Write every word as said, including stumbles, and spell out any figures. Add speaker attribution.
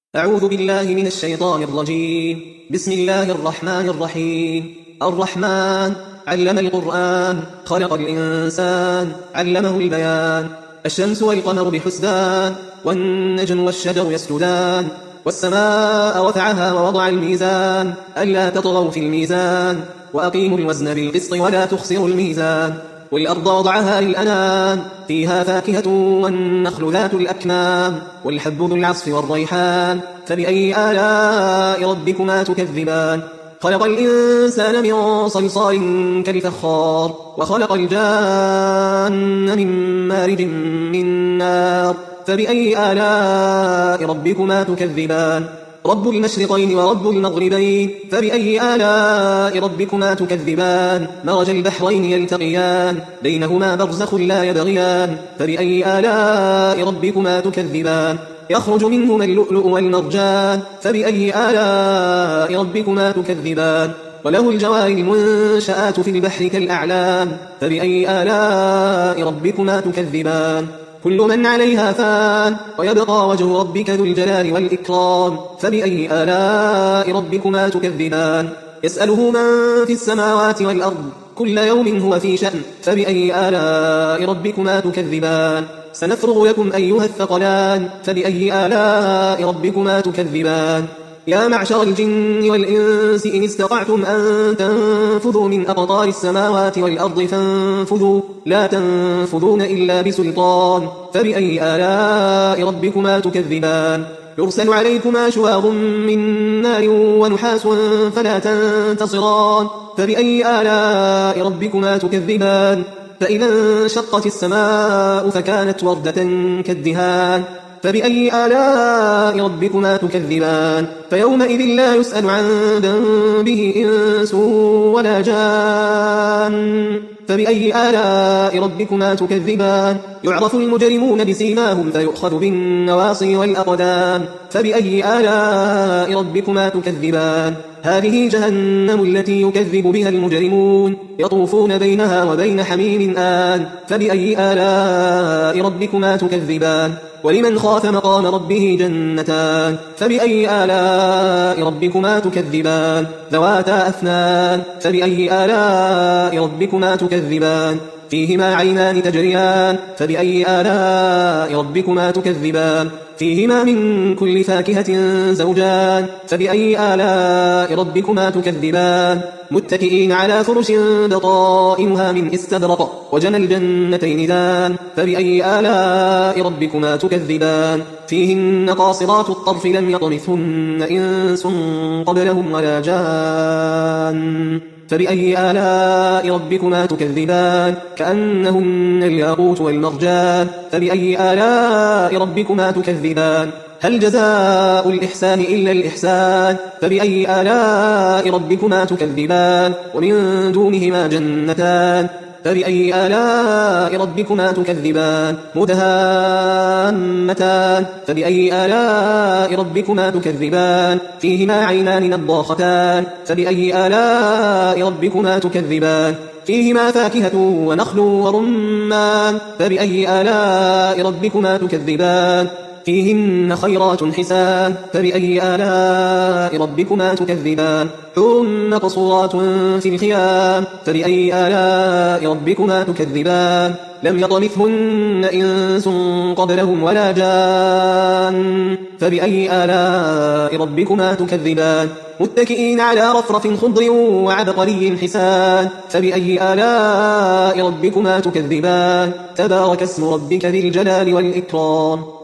Speaker 1: أعوذ بالله من الشيطان الرجيم. بسم الله الرحمن الرحيم. الرحمن علم القرآن خلق الإنسان علمه البيان. الشمس والقمر بحسبان والنجم والشجر يسجدان والسماء رفعها ووضع الميزان ألا تطغوا في الميزان وأقيموا الوزن بالقسط ولا تخسروا الميزان. والأرض وضعها للأنام فيها فاكهة والنخل ذات الأكمام والحب ذو العصف والريحان فبأي آلاء ربكما تكذبان. خلق الإنسان من صلصال كالفخار وخلق الجان من مارج من نار فبأي آلاء ربكما تكذبان. رب المشرقين ورب المغربين فبأي آلاء ربكما تكذبان. مرج البحرين يلتقيان بينهما برزخ لا يبغيان فبأي آلاء ربكما تكذبان. يخرج منهما اللؤلؤ والمرجان فبأي آلاء ربكما تكذبان. وله الجوار المنشآت في البحر كالأعلام فبأي آلاء ربكما تكذبان. كل من عليها فان ويبقى وجه ربك ذو الجلال والإكرام فبأي آلاء ربكما تكذبان. يسأله من في السماوات والأرض كل يوم هو في شأن فبأي آلاء ربكما تكذبان. سنفرغ لكم أيها الثقلان فبأي آلاء ربكما تكذبان. يا معشر الجن والإنس إن استطعتم أن تنفذوا من أقطار السماوات والأرض فانفذوا لا تنفذون إلا بسلطان فبأي آلاء ربكما تكذبان. يرسل عليكما شواظ من نار ونحاس فلا تنتصران فبأي آلاء ربكما تكذبان. فإذا انشقت السماء فكانت وردة كالدهان فبأي آلاء ربكما تكذبان. فيومئذ لا يسأل عن ذنبه إنس ولا جان فبأي آلاء ربكما تكذبان. يعرف المجرمون بسيماهم فيؤخذ بالنواصي والأقدام فبأي آلاء ربكما تكذبان. هذه جهنم التي يكذب بها المجرمون يطوفون بينها وبين حميم آن فبأي آلاء ربكما تكذبان. ولمن خاف مقام ربه جنتان فبأي آلاء ربكما تكذبان. ذواتا أثنان فبأي آلاء ربكما تكذبان. فيهما عينان تجريان فبأي آلاء ربكما تكذبان. فيهما من كل فاكهة زوجان فبأي آلاء ربكما تكذبان. متكئين على فرش بطائنها من استبرق وجنى الجنتين دان فبأي آلاء ربكما تكذبان. فيهن قاصرات الطرف لم يطمثهن إنس قبلهم ولا جان فبأي آلاء ربكما تكذبان. كأنهن الياقوت والمرجان فبأي آلاء ربكما تكذبان. هل جزاء الإحسان إلا الإحسان فبأي آلاء ربكما تكذبان. ومن دونهما جنتان فبأي آلاء ربكما تكذبان. مدهامتان فبأي آلاء ربكما تكذبان. فيهما عينان نضاختان فبأي آلاء ربكما تكذبان. فيهما فاكهة ونخل ورمان فبأي آلاء ربكما تكذبان. فيهن خيرات حسان فبأي آلاء ربكما تكذبان. حور مقصورات في الخيام فبأي آلاء ربكما تكذبان. لم يطمثهن إنس قبلهم ولا جان فبأي آلاء ربكما تكذبان. متكئين على رفرف خضر وعبقري حسان فبأي آلاء ربكما تكذبان. تبارك اسم ربك ذي الجلال والإكرام.